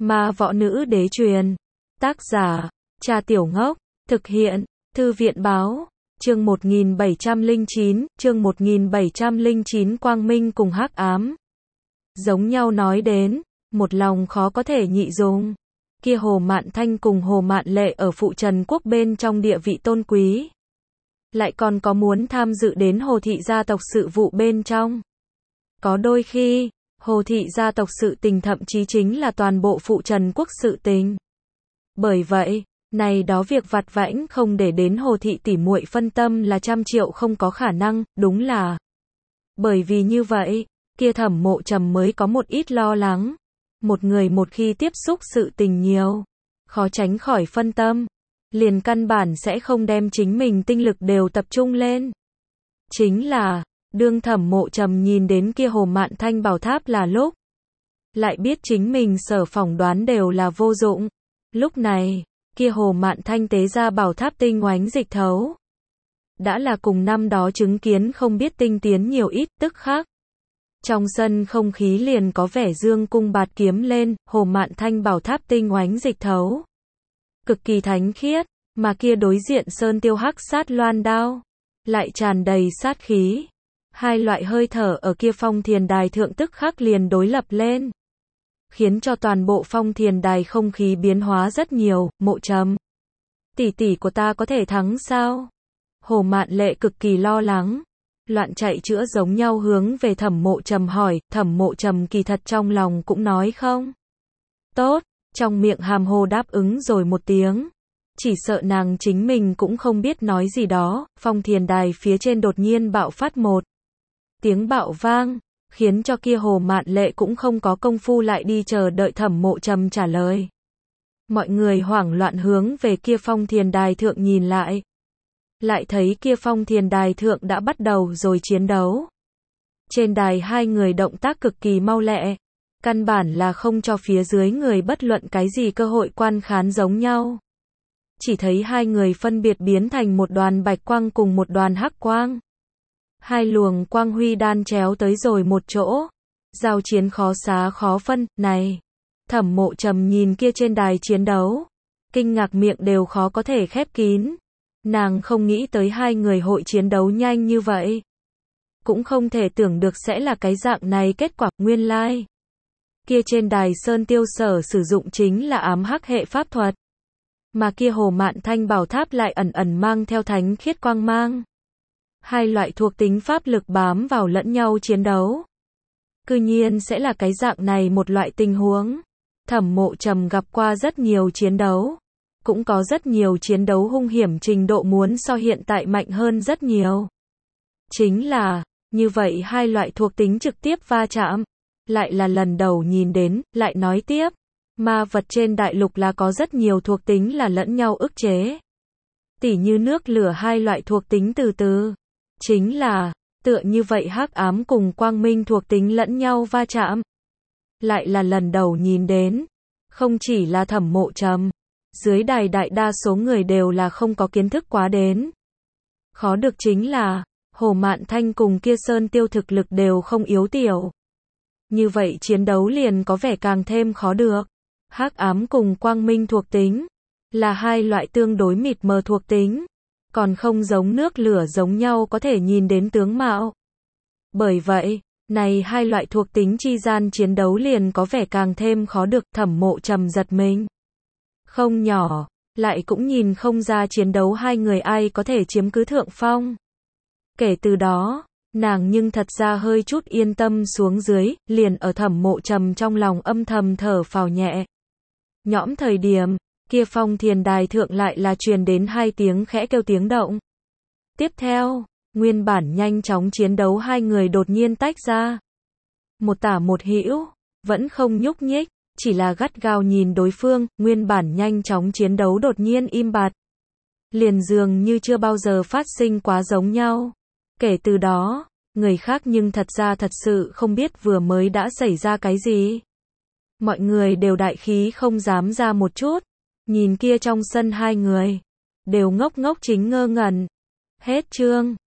Ma võ nữ đế truyền. Tác giả, Cha Tiểu Ngốc. Thực hiện, Thư viện báo. Chương 1709, Quang Minh cùng Hắc Ám. Giống nhau nói đến, một lòng khó có thể nhị dung. Kia Hồ Mạn Thanh cùng Hồ Mạn Lệ ở Phụ Trần Quốc bên trong địa vị tôn quý. Lại còn có muốn tham dự đến Hồ thị gia tộc sự vụ bên trong. Có đôi khi, Hồ thị gia tộc sự tình thậm chí chính là toàn bộ Phụ Trần Quốc sự tình. Bởi vậy, này đó việc vặt vãnh không để đến Hồ thị tỉ muội phân tâm là 100.000.000 không có khả năng, đúng là. Bởi vì như vậy, kia Thẩm Mộ Trầm mới có một ít lo lắng. Một người một khi tiếp xúc sự tình nhiều, khó tránh khỏi phân tâm, liền căn bản sẽ không đem chính mình tinh lực đều tập trung lên. Chính là, đương Thẩm Mộ Trầm nhìn đến kia Hồ Mạn Thanh bảo tháp là lúc, lại biết chính mình sở phỏng đoán đều là vô dụng. Lúc này, kia Hồ Mạn Thanh tế ra bảo tháp tinh oánh dịch thấu. Đã là cùng năm đó chứng kiến không biết tinh tiến nhiều ít, tức khắc. Trong sân không khí liền có vẻ dương cung bạt kiếm lên, Hồ Mạn Thanh bảo tháp tinh oánh dịch thấu. Cực kỳ thánh khiết, mà kia đối diện sơn tiêu hắc sát loan đao, lại tràn đầy sát khí. Hai loại hơi thở ở kia Phong Thiền Đài thượng tức khắc liền đối lập lên. Khiến cho toàn bộ Phong Thiền Đài không khí biến hóa rất nhiều. Mộ Trầm, tỷ tỷ của ta có thể thắng sao? Hồ Mạn Lệ cực kỳ lo lắng, loạn chạy chữa giống nhau hướng về Thẩm Mộ Trầm hỏi. Thẩm Mộ Trầm kỳ thật trong lòng cũng nói không tốt, trong miệng hàm hồ đáp ứng rồi một tiếng. Chỉ sợ nàng chính mình cũng không biết nói gì đó. Phong Thiền Đài phía trên đột nhiên bạo phát một tiếng bạo vang, khiến cho kia Hồ Mạn Lệ cũng không có công phu lại đi chờ đợi Thẩm Mộ Trầm trả lời. Mọi người hoảng loạn hướng về kia Phong Thiền Đài thượng nhìn lại. Lại thấy kia Phong Thiền Đài thượng đã bắt đầu rồi chiến đấu. Trên đài hai người động tác cực kỳ mau lẹ, căn bản là không cho phía dưới người bất luận cái gì cơ hội quan khán giống nhau. Chỉ thấy hai người phân biệt biến thành một đoàn bạch quang cùng một đoàn hắc quang. Hai luồng quang huy đan chéo tới rồi một chỗ. Giao chiến khó xá khó phân. Này, Thẩm Mộ Trầm nhìn kia trên đài chiến đấu, kinh ngạc miệng đều khó có thể khép kín. Nàng không nghĩ tới hai người hội chiến đấu nhanh như vậy. Cũng không thể tưởng được sẽ là cái dạng này kết quả. Nguyên lai, kia trên đài sơn tiêu sở sử dụng chính là ám hắc hệ pháp thuật. Mà kia Hồ Mạn Thanh bảo tháp lại ẩn ẩn mang theo thánh khiết quang mang. Hai loại thuộc tính pháp lực bám vào lẫn nhau chiến đấu. Cư nhiên sẽ là cái dạng này một loại tình huống. Thẩm Mộ Trầm gặp qua rất nhiều chiến đấu. Cũng có rất nhiều chiến đấu hung hiểm trình độ muốn so hiện tại mạnh hơn rất nhiều. Chính là, như vậy hai loại thuộc tính trực tiếp va chạm. Lại là lần đầu nhìn đến. Lại nói tiếp, ma vật trên đại lục là có rất nhiều thuộc tính là lẫn nhau ức chế. Tỉ như nước lửa hai loại thuộc tính từ từ. Chính là, tựa như vậy hắc ám cùng quang minh thuộc tính lẫn nhau va chạm. Lại là lần đầu nhìn đến. Không chỉ là Thẩm Mộ Trầm, dưới đài đại đa số người đều là không có kiến thức quá đến. Khó được chính là, Hồ Mạn Thanh cùng kia sơn tiêu thực lực đều không yếu tiểu. Như vậy chiến đấu liền có vẻ càng thêm khó được. Hắc ám cùng quang minh thuộc tính là hai loại tương đối mịt mờ thuộc tính, còn không giống nước lửa giống nhau có thể nhìn đến tướng mạo. Bởi vậy, này hai loại thuộc tính chi gian chiến đấu liền có vẻ càng thêm khó được. Thẩm Mộ Trầm giật mình không nhỏ, lại cũng nhìn không ra chiến đấu hai người ai có thể chiếm cứ thượng phong. Kể từ đó, nàng nhưng thật ra hơi chút yên tâm xuống dưới, liền ở Thẩm Mộ Trầm trong lòng âm thầm thở phào nhẹ nhõm thời điểm, kia Phong Thiền Đài thượng lại là truyền đến hai tiếng khẽ kêu tiếng động. Tiếp theo, nguyên bản nhanh chóng chiến đấu hai người đột nhiên tách ra. Một tả một hữu, vẫn không nhúc nhích, chỉ là gắt gao nhìn đối phương. Nguyên bản nhanh chóng chiến đấu đột nhiên im bặt, liền dường như chưa bao giờ phát sinh quá giống nhau. Kể từ đó, người khác nhưng thật ra thật sự không biết vừa mới đã xảy ra cái gì. Mọi người đều đại khí không dám ra một chút. Nhìn kia trong sân hai người, đều ngốc ngốc chính ngơ ngẩn. Hết chương.